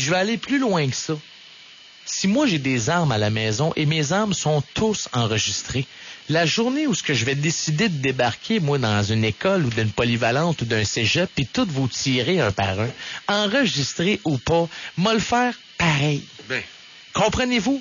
je vais aller plus loin que ça. Si moi j'ai des armes à la maison et mes armes sont tous enregistrées, la journée où ce que je vais décider de débarquer, moi, dans une école ou d'une polyvalente ou d'un cégep, puis toutes vous tirer un par un, enregistré ou pas, moi le faire pareil. Ben. Comprenez-vous?